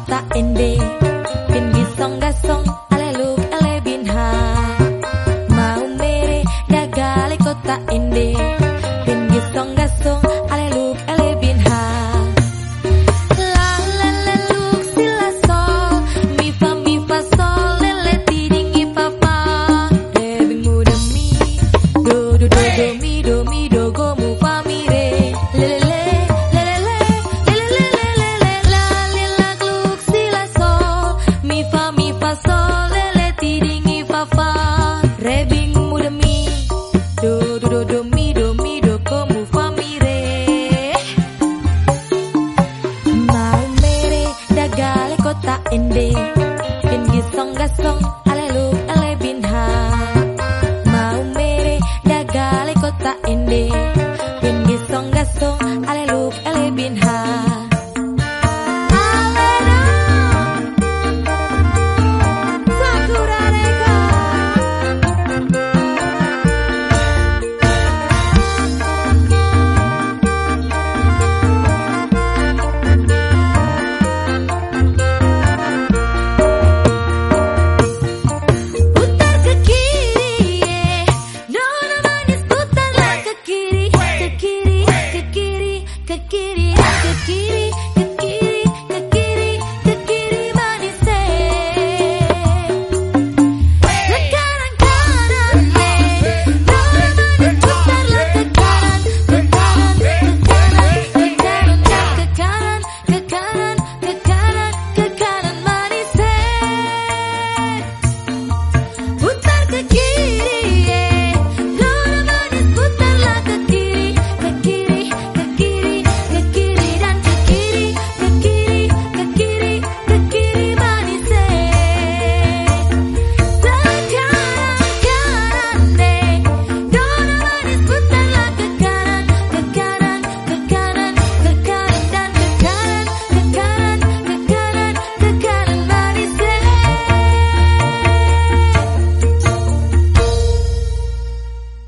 kota ende bin gisong gasong aleluk ale bin ha mau mere dagale kota ende bin gisong gasong aleluk ale bin ha la la la luk sila sol mi fa sol lele tiding mi fa fa lebing muda mi do do do do mi do go mu fa mi re lele ende bin gisong gasong aleluk ale bin ha mau mere dagale kota ende bin gisong gasong aleluk ale bin ha ke kiri